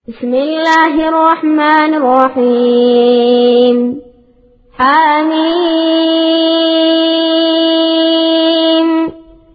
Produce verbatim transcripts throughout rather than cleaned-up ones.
بسم الله الرحمن الرحيم. حميم.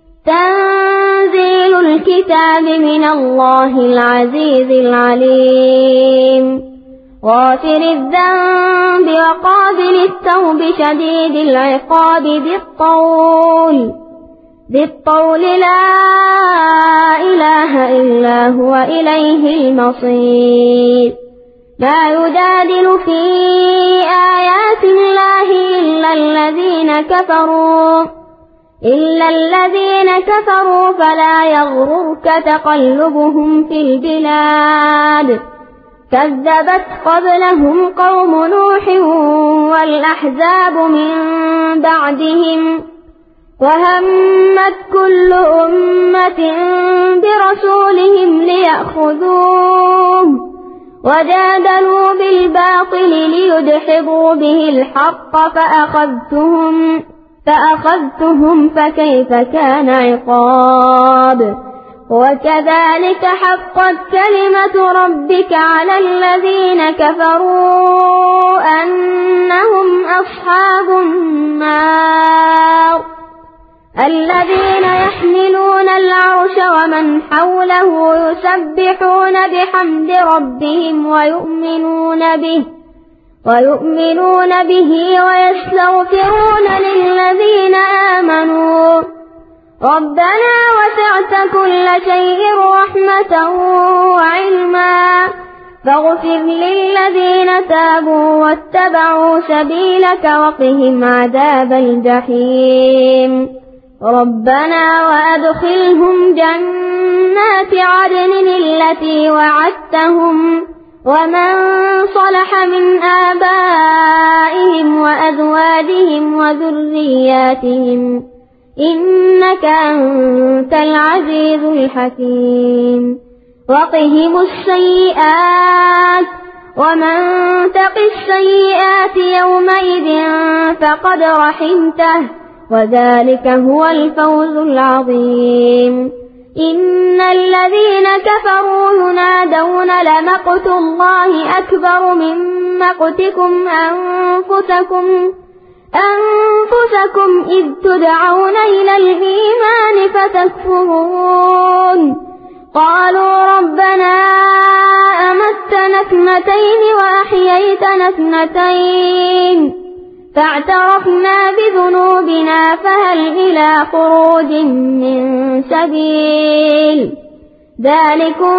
تنزيل الكتاب من الله العزيز العليم. غافر الذنب وقابل التوب شديد العقاب ذي الطول ذي الطول لا إله إلا هو إليه المصير. لا يجادل في آيات الله إلا الذين كفروا إلا الذين كفروا فلا يغررك تقلبهم في البلاد. كذبت قبلهم قوم نوح والأحزاب من بعدهم وهمت كل أمة برسولهم ليأخذوه وجادلوا بالباطل ليدحضوا به الحق فأخذتهم فأخذتهم فكيف كان عقاب. وكذلك حقت كلمة ربك على الذين كفروا أنهم أصحاب النار الذين يحملون العرش ومن حوله يسبحون بحمد ربهم ويؤمنون به ويؤمنون به ويستغفرون للذين آمنوا ربنا وسعت كل شيء رحمة وعلما فاغفر للذين تابوا واتبعوا سبيلك وقهم عذاب الجحيم. ربنا وأدخلهم جنات عدن التي وعدتهم ومن صلح من آبائهم وأزواجهم وذرياتهم إنك أنت العزيز الحكيم. وقهم السيئات ومن تق السيئات يومئذ فقد رحمته وذلك هو الفوز العظيم. إن الذين كفروا ينادون لمقت الله أكبر من مقتكم أنفسكم أنفسكم إذ تدعون إلى الإيمان فتكفرون. قالوا ربنا أمتنا اثنتين وأحييتنا اثنتين فاعترفنا بذنوبنا فهل إلى خروج من سبيل. ذلكم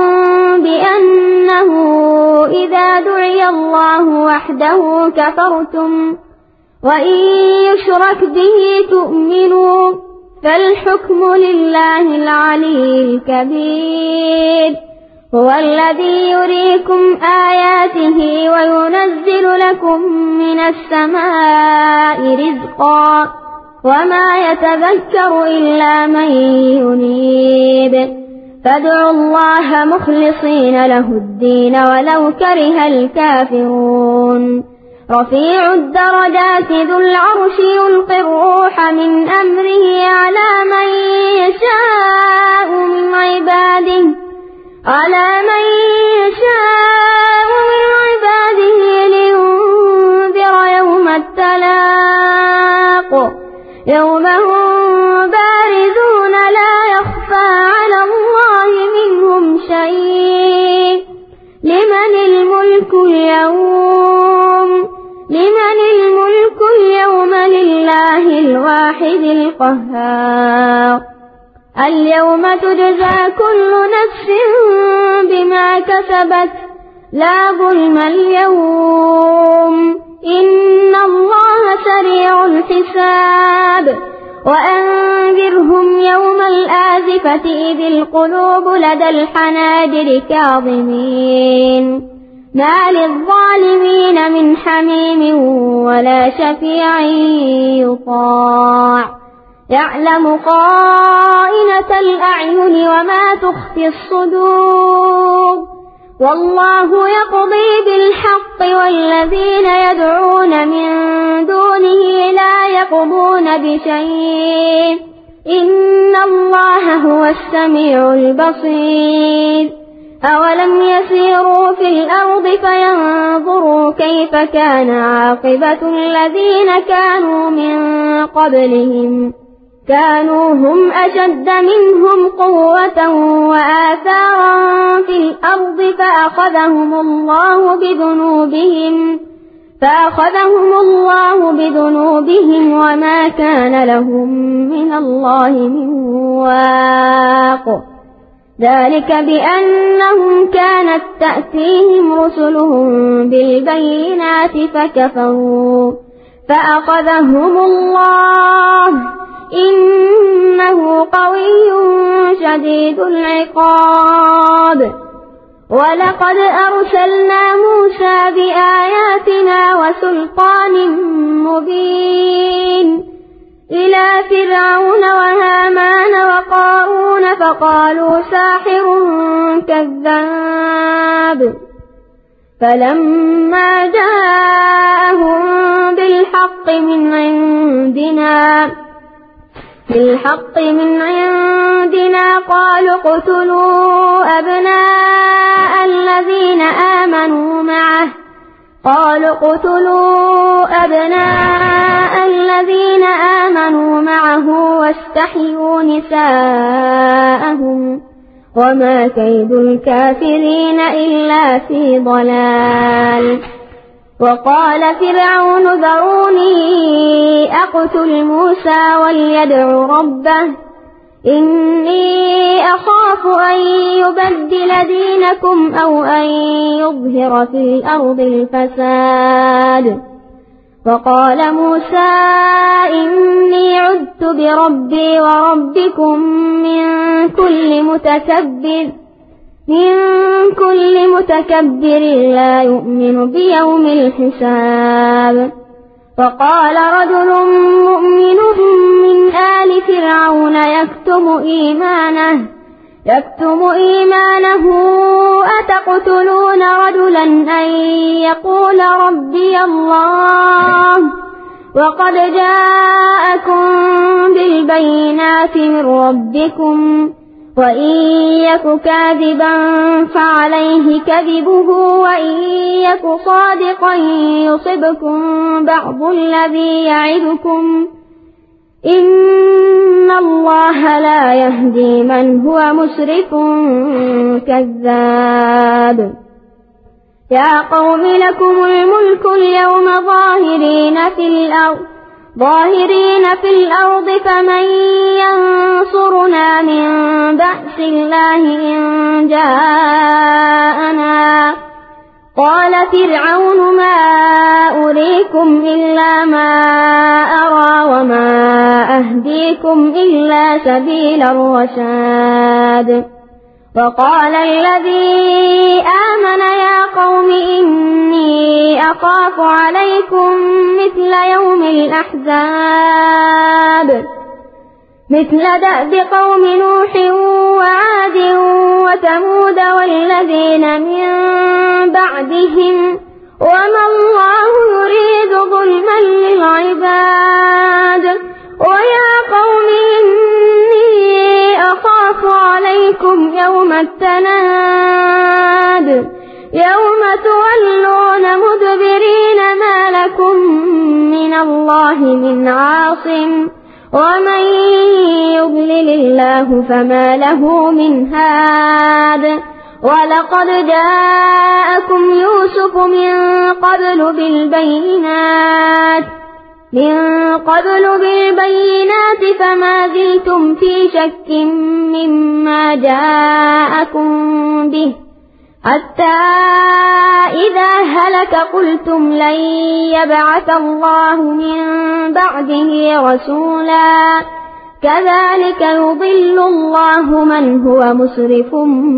بأنه إذا دعي الله وحده كفرتم وإن يشرك به تؤمنوا فالحكم لله العلي الكبير. هو الذي يريكم آياته وينزل لكم من السماء رزقا وما يتذكر إلا من ينيب. فادعوا الله مخلصين له الدين ولو كره الكافرون. رفيع الدرجات ذو العرش يلقي الروح من أمره على من يشاء من عباده على من يشاء من عباده لينذر يوم التلاق يوم هم بارزون لا يخفى على الله منهم شيء. لمن الملك اليوم لمن الملك اليوم لله الواحد القهار. اليوم تجزى كل نفس بما كسبت لا ظلم اليوم إن الله سريع الحساب. وأنذرهم يوم الآزفة إذ القلوب لدى الحناجر كاظمين ما للظالمين من حميم ولا شفيع يطاع. يعلم خائنة الأعين وما تخفي الصدور والله يقضي بالحق والذين يدعون من دونه لا يقضون بشيء إن الله هو السميع البصير. أولم يسيروا في الأرض فينظروا كيف كان عاقبة الذين كانوا من قبلهم كانوا هم أشد منهم قوة وآثارا في الأرض فأخذهم الله بذنوبهم فأخذهم الله بذنوبهم وما كان لهم من الله من واق ذلك بأنهم كانت تأتيهم رسلهم بالبينات فكفروا فأخذهم الله إنه قوي شديد العقاب ولقد أرسلنا موسى بآياتنا وسلطان مبين إلى فرعون وهامان وقارون فقالوا ساحر كذاب فلما جاءهم بالحق من عندنا بالحق من عندنا قالوا اقتلوا أبناء الذين آمنوا معه قالوا اقتلوا أبناء الذين آمنوا معه واستحيوا نساءهم وما كيد الكافرين إلا في ضلال وقال فرعون ذروني أقتل موسى وليدع ربه إني أخاف أن يبدل دينكم أو أن يظهر في الأرض الفساد وقال موسى إني عذت بربي وربكم من كل متكبر من كل متكبر لا يؤمن بيوم الحساب فقال رجل مؤمن من آل فرعون يكتم إيمانه يكتم إيمانه أتقتلون رجلا أن يقول ربي الله وقد جاءكم بالبينات من ربكم وإن يك كاذبا فعليه كذبه وإن يك صادقا يصبكم بعض الذي يعدكم إن الله لا يهدي من هو مسرف كذاب يا قوم لكم الملك اليوم ظاهرين في الأرض ظاهرين في الأرض فمن ينصرنا من بأس الله إن جاءنا قال فرعون ما أريكم إلا ما أرى وما أهديكم إلا سبيل الرشاد وقال الذي آمن يا قوم إني أخاف عليكم مثل يوم الأحزاب مثل دأب قوم نوح وعاد وثمود والذين من بعدهم وما الله يريد ظلما للعباد ويا قوم إني أخاف عليكم يوم التناد يوم تولون مدبرين ما لكم من الله من عاصم ومن يضلل الله فما له من هاد ولقد جاءكم يوسف من قبل بالبينات من قبل بالبينات فما زلتم في شك مما جاءكم به حتى إذا هلك قلتم لن يبعث الله من بعده رسولا كذلك يضل الله من هو مسرف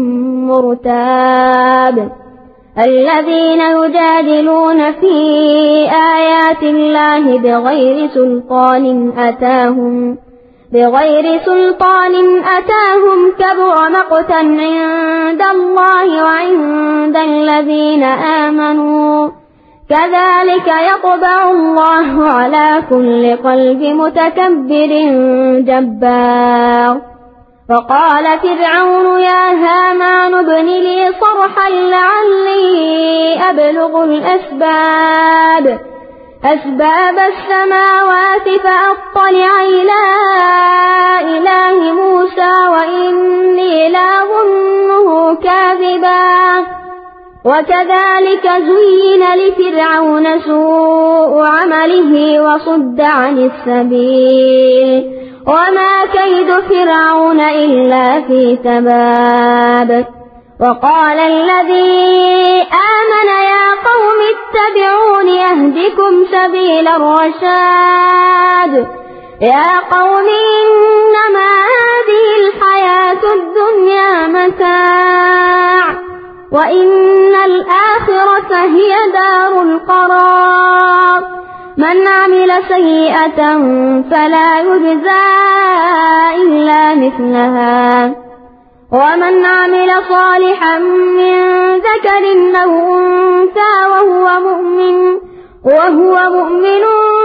مرتاب الذين يجادلون في آيات الله بغير سلطان أتاهم بغير سلطان أتاهم كبر مقتا عند الله وعند الذين آمنوا كذلك يطبع الله على كل قلب متكبر جبار فقال فرعون يا هامان ابن لي صرحا لعلي أبلغ الأسباب أسباب السماوات فأطلع إلى إله موسى وإني لأظنه كاذبا. وكذلك زين لفرعون سوء عمله وصد عن السبيل وما كيد فرعون إلا في تباب. وقال الذي آمن يا قوم اتبعون يهدكم سبيل الرشاد. يا قوم إنما هذه الحياة الدنيا متاع وإن الآخرة هي دار القرار. من عمل سيئة فلا يجزى إلا مثلها ومن عمل صالحا من ذكر أو أنثى وهو مؤمن وهو مؤمن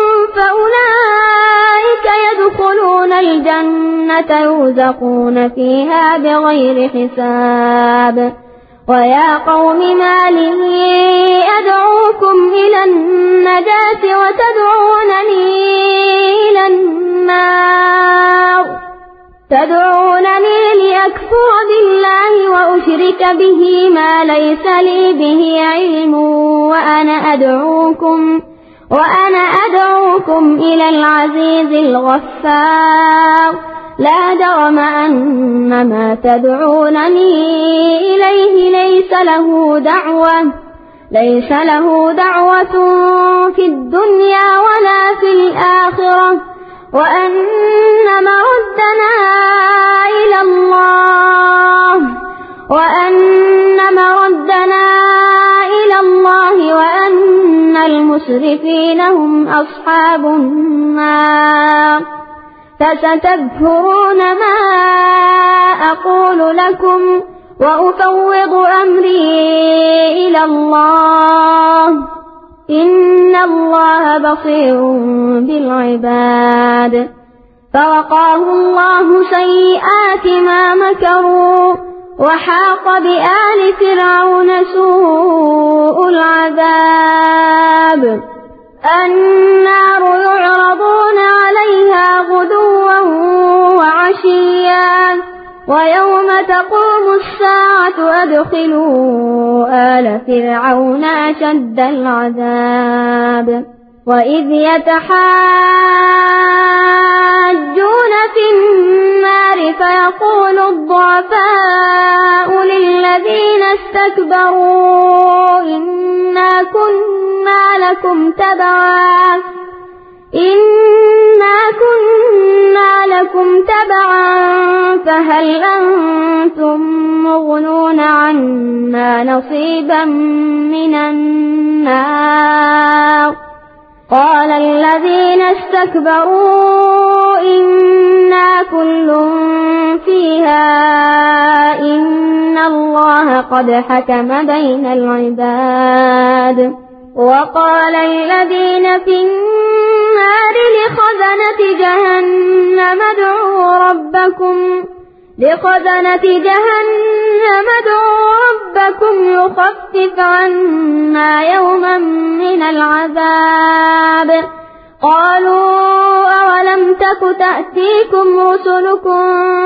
فأولئك يدخلون الجنة يرزقون فيها بغير حساب. ويا قوم ما لي أدعوكم إلى النجاة وتدعونني إلى النار تدعونني لأكفر بالله وأشرك به ما ليس لي به علم وأنا أدعوكم وأنا أدعوكم إلى العزيز الغفار. لا جرم أن ما تدعونني إليه ليس له دعوة ليس له دعوة في الدنيا ولا في الآخرة وأن مردنا إلى الله وأن مردنا إلى الله وأن المسرفين هم أصحاب النار. فستذكرون ما أقول لكم وأفوض أمري إلى الله إن الله بصير بالعباد. فوقاه الله سيئات ما مكروا وحاق بآل فرعون سوء العذاب. النار يعرضون عليها غدوا وعشيا ويوم تقوم الساعة أدخلوا آل فرعون أشد العذاب. وإذ يتحاجون في النار فيقول الضعفاء للذين استكبروا إنا كنا لكم تبعا إنا كنا لكم تبعا فهل أنتم مغنون عنا نصيبا من النار. قال الذين استكبروا إنا كل فيها إن الله قد حكم بين العباد. وقال الذين في النار لخزنة جهنم ادعوا ربكم لخزنة جهنم ادعوا ربكم يخفف عنا يوما من العذاب. قالوا أولم تك تأتيكم رسلكم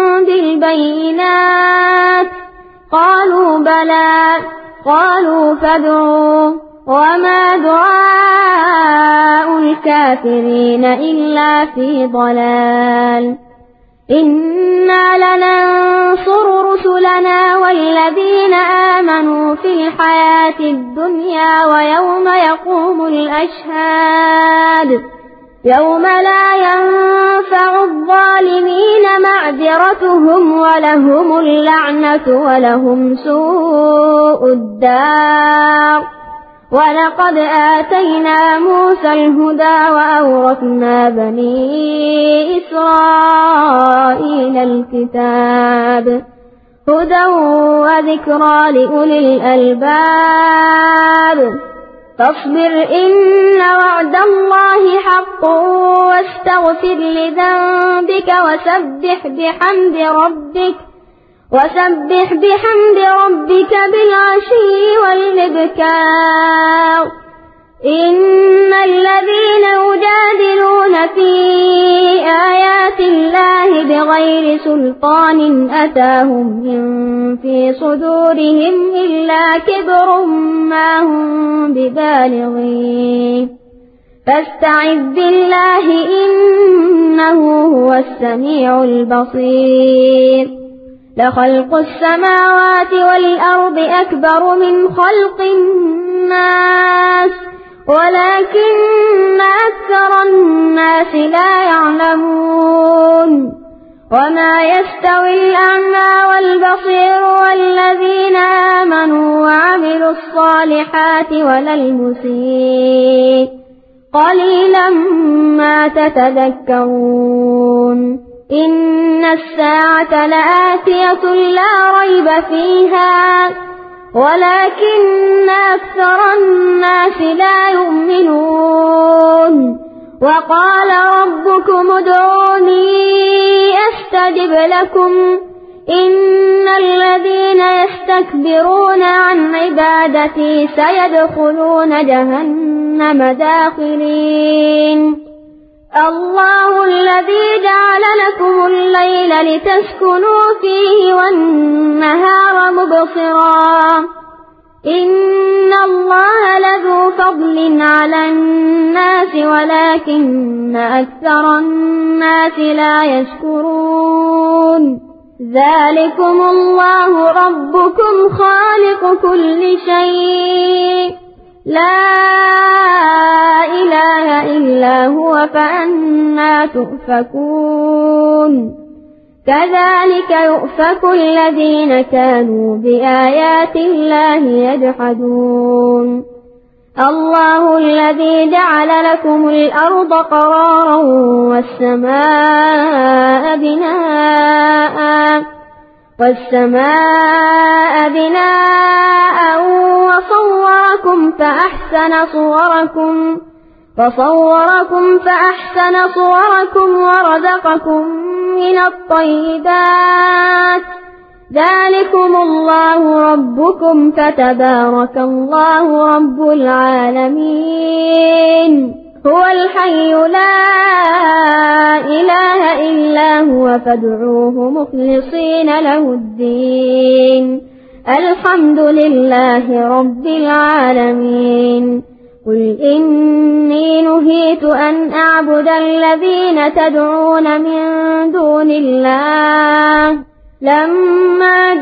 بالبينات قالوا بلى قالوا فادعوا وما دعاء الكافرين إلا في ضلال. إنا لننصر رسلنا والذين آمنوا في الحياة الدنيا ويوم يقوم الأشهاد يوم لا ينفع الظالمين معذرتهم ولهم اللعنة ولهم سوء الدار. ولقد آتينا موسى الهدى وأورثنا بني إسرائيل الكتاب هدى وذكرى لأولي الألباب. فاصبر إن وعد الله حق واستغفر لذنبك وسبح بحمد ربك وسبح بحمد ربك بالعشي والإبكار إن الذين يجادلون في آيات الله بغير سلطان أتاهم إن في صدورهم إلا كبر ما هم ببالغيه فاستعذ بالله إنه هو السميع البصير لخلق السماوات والأرض أكبر من خلق الناس ولكن أكثر الناس لا يعلمون وما يستوي الأعمى والبصير والذين آمنوا وعملوا الصالحات ولا المسيء قليلا ما تتذكرون إن الساعة لآتية لا ريب فيها ولكن أكثر الناس لا يؤمنون وقال ربكم ادعوني أستجب لكم إن الذين يستكبرون عن عبادتي سيدخلون جهنم داخرين الله الذي جعل لكم الليل لتسكنوا فيه والنهار مبصرا إن الله لذو فضل على الناس ولكن أكثر الناس لا يشكرون ذلكم الله ربكم خالق كل شيء لا إله إلا هو فأنى تؤفكون كذلك يؤفك الذين كانوا بآيات الله يجحدون الله الذي جعل لكم الأرض قرارا والسماء بناء والسماء بناء وصوركم فأحسن صوركم فصوركم فأحسن صوركم ورزقكم من الطيبات ذلكم الله ربكم فتبارك الله رب العالمين هو الحي لا إله إلا هو فادعوه مخلصين له الدين الحمد لله رب العالمين قل إني نهيت أن أعبد الذين تدعون من دون الله لما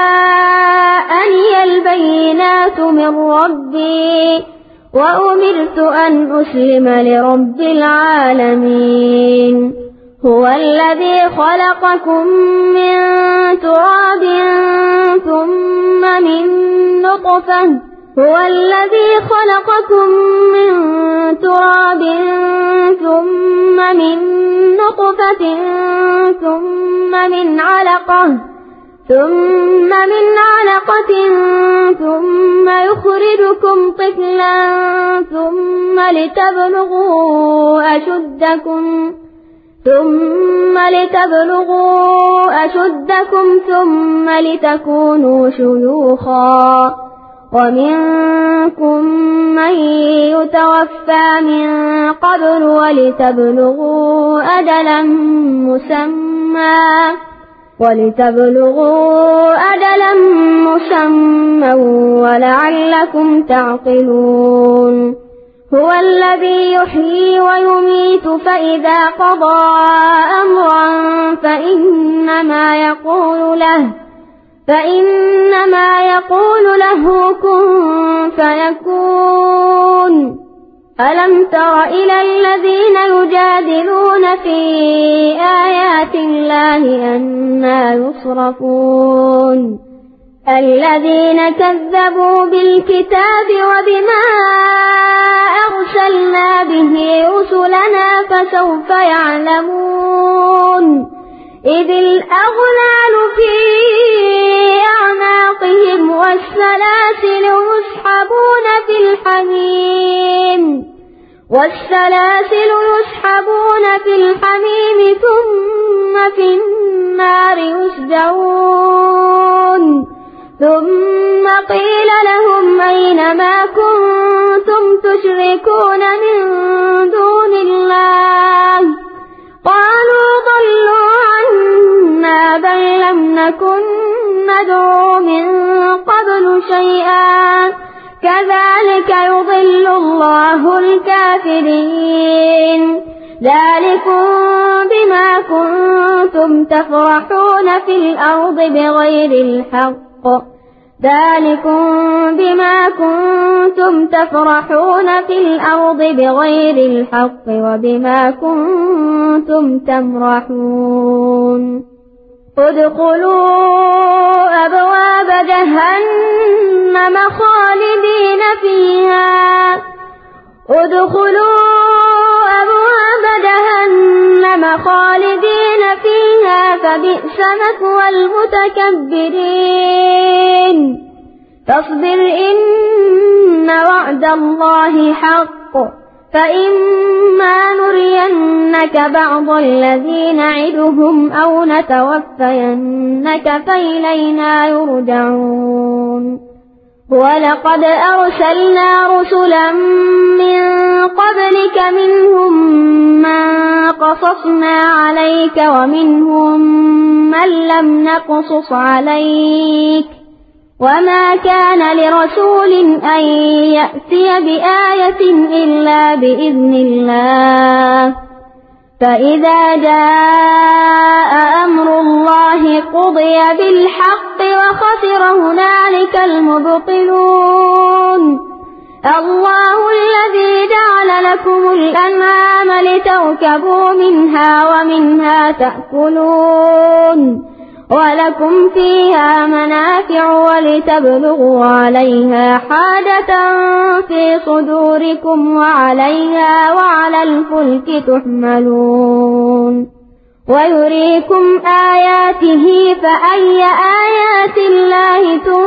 جاءني البينات من ربي وأمرت أن أسلم لرب العالمين هو الذي خلقكم من تراب ثم من نطفة هو الذي خلقكم من تراب ثم من نطفة ثم من علقة ثم من علقة ثم يخرجكم طفلا ثم لتبلغوا أشدكم ثم لتبلغوا أشدكم ثم لتكونوا شيوخا ومنكم من يتوفى من قبل ولتبلغوا أجلا مسمى ولتبلغوا أجلا مسمى ولعلكم تعقلون هو الذي يحيي ويميت فإذا قضى أمرا فإنما يقول له فإنما يقول له كن فيكون ألم تر إلى الذين يجادلون في آيات الله أنى يصرفون الذين كذبوا بالكتاب وبما أرسلنا به رسلنا فسوف يعلمون إذ الأغلال في أعناقهم والسلاسل يسحبون في الحميم والسلاسل يسحبون في الحميم ثم في النار يسجرون ثم قيل لهم أين ما كنتم تشركون من دون الله قالوا ضلوا عنا بل لم نكن ندعو من قبل شيئا كذلك يضل الله الكافرين ذلكم بما كنتم تفرحون في الأرض بغير الحق ذلكم بما كنتم تفرحون في الأرض بغير الحق وبما كنتم تمرحون ادخلوا أبواب جهنم خالدين فيها ادخلوا أبواب جهنم خالدين فيها فبئس مثوى المتكبرين فاصبر إن وعد الله حق فإما نرينك بعض الذي نعدهم أو نتوفينك فإلينا يرجعون ولقد أرسلنا رسلا من قبلك منهم من قصصنا عليك ومنهم من لم نقصص عليك وما كان لرسول أن يأتي بآية إلا بإذن الله فإذا جاء أمر الله قضي بالحق وخسر هنالك المبطلون الله الذي جعل لكم الأنعام لتركبوا منها ومنها تأكلون ولكم فيها منافع ولتبلغوا عليها حاجة في صدوركم وعليها وعلى الفلك تحملون ويريكم آياته فأي آيات الله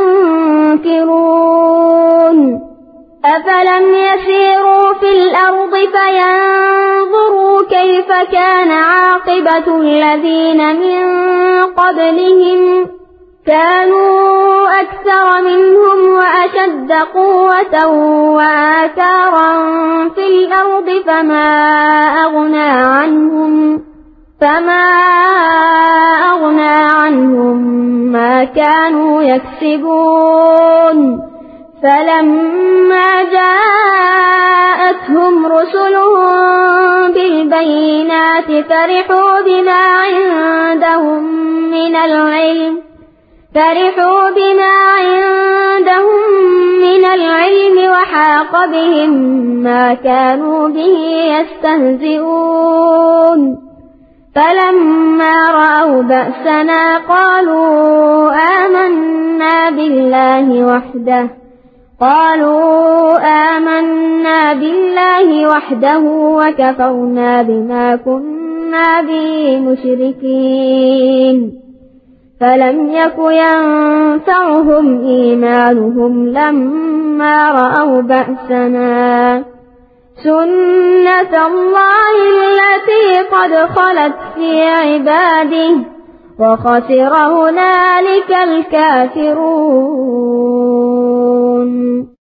تنكرون أفلم يسيروا في الأرض فينظروا كيف كان عاقبة الذين من قبلهم كانوا أكثر منهم وأشد قوة وآثارا في الأرض فما أغنى عنهم فما أغنى عنهم ما كانوا يكسبون فلما جاءتهم رسلهم بالبينات فرحوا بما عندهم من العلم فرحوا بما عندهم من العلم وحاق بهم ما كانوا به يستهزئون فلما رأوا بأسنا قالوا آمنا بالله وحده قالوا آمنا بالله وحده وكفرنا بما كنا به مشركين فلم يك ينفعهم إيمانهم لما رأوا بأسنا سنة الله التي قد خلت في عباده وخسر هنالك الكافرون.